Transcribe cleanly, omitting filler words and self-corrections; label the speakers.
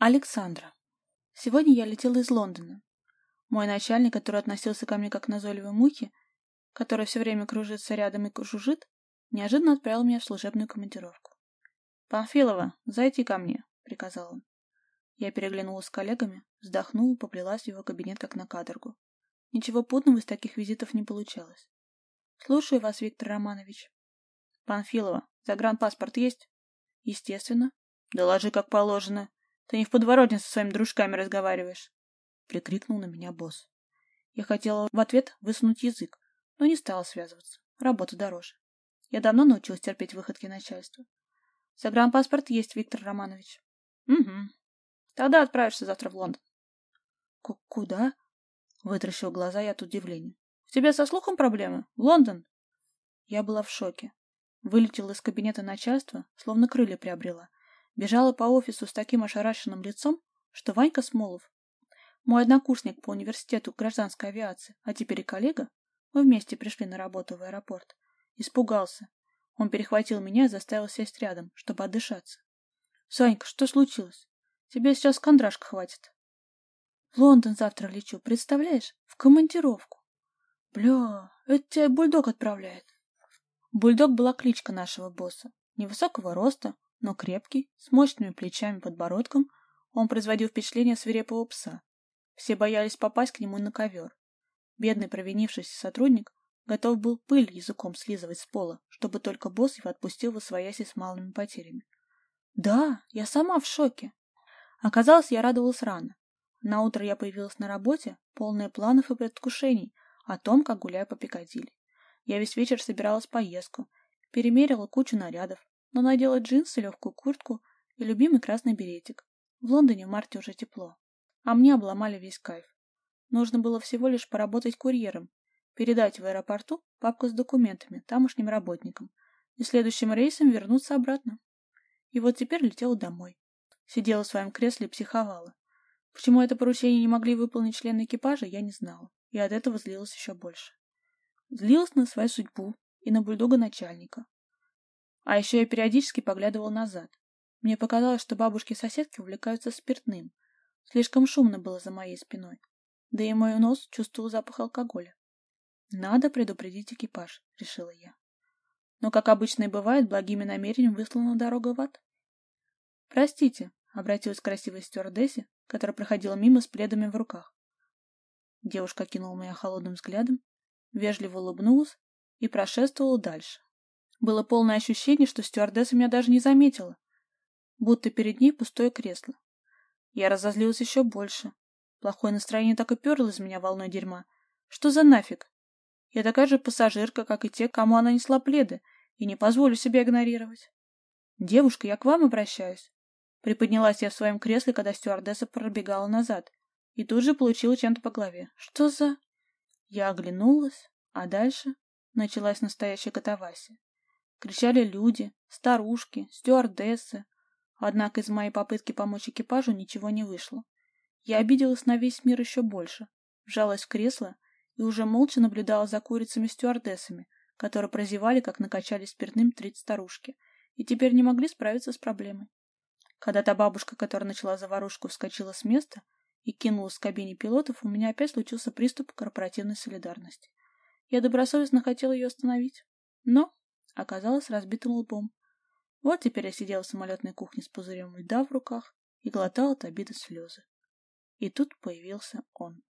Speaker 1: Александра. Сегодня я летела из Лондона. Мой начальник, который относился ко мне как к назойливой мухе, которая все время кружится рядом и жужжит, неожиданно отправил меня в служебную командировку. «Панфилова, зайти ко мне», — приказал он. Я переглянулась с коллегами, вздохнула, поплелась в его кабинет как на каторгу. Ничего путного из таких визитов не получалось. «Слушаю вас, Виктор Романович». «Панфилова, загранпаспорт есть?» «Естественно». «Доложи, как положено. Ты не в подворотне со своими дружками разговариваешь», — прикрикнул на меня босс. Я хотела в ответ высунуть язык, но не стала связываться. Работа дороже. Я давно научилась терпеть выходки начальства. Загранпаспорт есть, Виктор Романович. Угу. Тогда отправишься завтра в Лондон. Куда? Вытаращил глаза я от удивления. У тебя со слухом проблемы? В Лондон? Я была в шоке. Вылетела из кабинета начальства, словно крылья приобрела. Бежала по офису с таким ошарашенным лицом, что Ванька Смолов, мой однокурсник по университету гражданской авиации, а теперь и коллега, мы вместе пришли на работу в аэропорт, испугался. Он перехватил меня и заставил сесть рядом, чтобы отдышаться. «Санька, что случилось? Тебе сейчас кондрашка хватит». «В Лондон завтра лечу, представляешь? В командировку». «Бля, это тебя бульдог отправляет». Бульдог была кличка нашего босса. Невысокого роста, но крепкий, с мощными плечами и подбородком, он производил впечатление свирепого пса. Все боялись попасть к нему на ковер. Бедный провинившийся сотрудник готов был пыль языком слизывать с пола, чтобы только босс его отпустил восвояси с малыми потерями. Да, я сама в шоке. Оказалось, я радовалась рано. Наутро я появилась на работе, полная планов и предвкушений о том, как гуляю по Пикадилли. Я весь вечер собиралась в поездку, перемерила кучу нарядов, но надела джинсы, легкую куртку и любимый красный беретик. В Лондоне в марте уже тепло. А мне обломали весь кайф. Нужно было всего лишь поработать курьером, передать в аэропорту папку с документами тамошним работникам и следующим рейсом вернуться обратно. И вот теперь летела домой. Сидела в своем кресле и психовала. Почему это поручение не могли выполнить члены экипажа, я не знала, и от этого злилась еще больше. Злилась на свою судьбу и на бульдога начальника. А еще я периодически поглядывала назад. Мне показалось, что бабушки-соседки увлекаются спиртным. Слишком шумно было за моей спиной. Да и мой нос чувствовал запах алкоголя. «Надо предупредить экипаж», — решила я. Но, как обычно и бывает, благими намерениями выслана дорога в ад. «Простите», — обратилась к красивой стюардессе, которая проходила мимо с пледами в руках. Девушка кинула меня холодным взглядом, вежливо улыбнулась и прошествовала дальше. Было полное ощущение, что стюардесса меня даже не заметила, будто перед ней пустое кресло. Я разозлилась еще больше. Плохое настроение так и перло из меня волной дерьма. Что за нафиг? Я такая же пассажирка, как и те, кому она несла пледы, и не позволю себя игнорировать. «Девушка, я к вам обращаюсь». Приподнялась я в своем кресле, когда стюардесса пробегала назад, и тут же получила чем-то по голове. «Что за...» Я оглянулась, а дальше началась настоящая катавасия. Кричали люди, старушки, стюардессы. Однако из моей попытки помочь экипажу ничего не вышло. Я обиделась на весь мир еще больше, вжалась в кресло и уже молча наблюдала за курицами-стюардессами, которые прозевали, как накачали спиртным 30 старушки, и теперь не могли справиться с проблемой. Когда та бабушка, которая начала заварушку, вскочила с места и кинулась в кабине пилотов, у меня опять случился приступ корпоративной солидарности. Я добросовестно хотела ее остановить, но оказалась разбитым лбом. Вот теперь я сидела в самолетной кухне с пузырем льда в руках и глотала от обиды слезы. И тут появился он.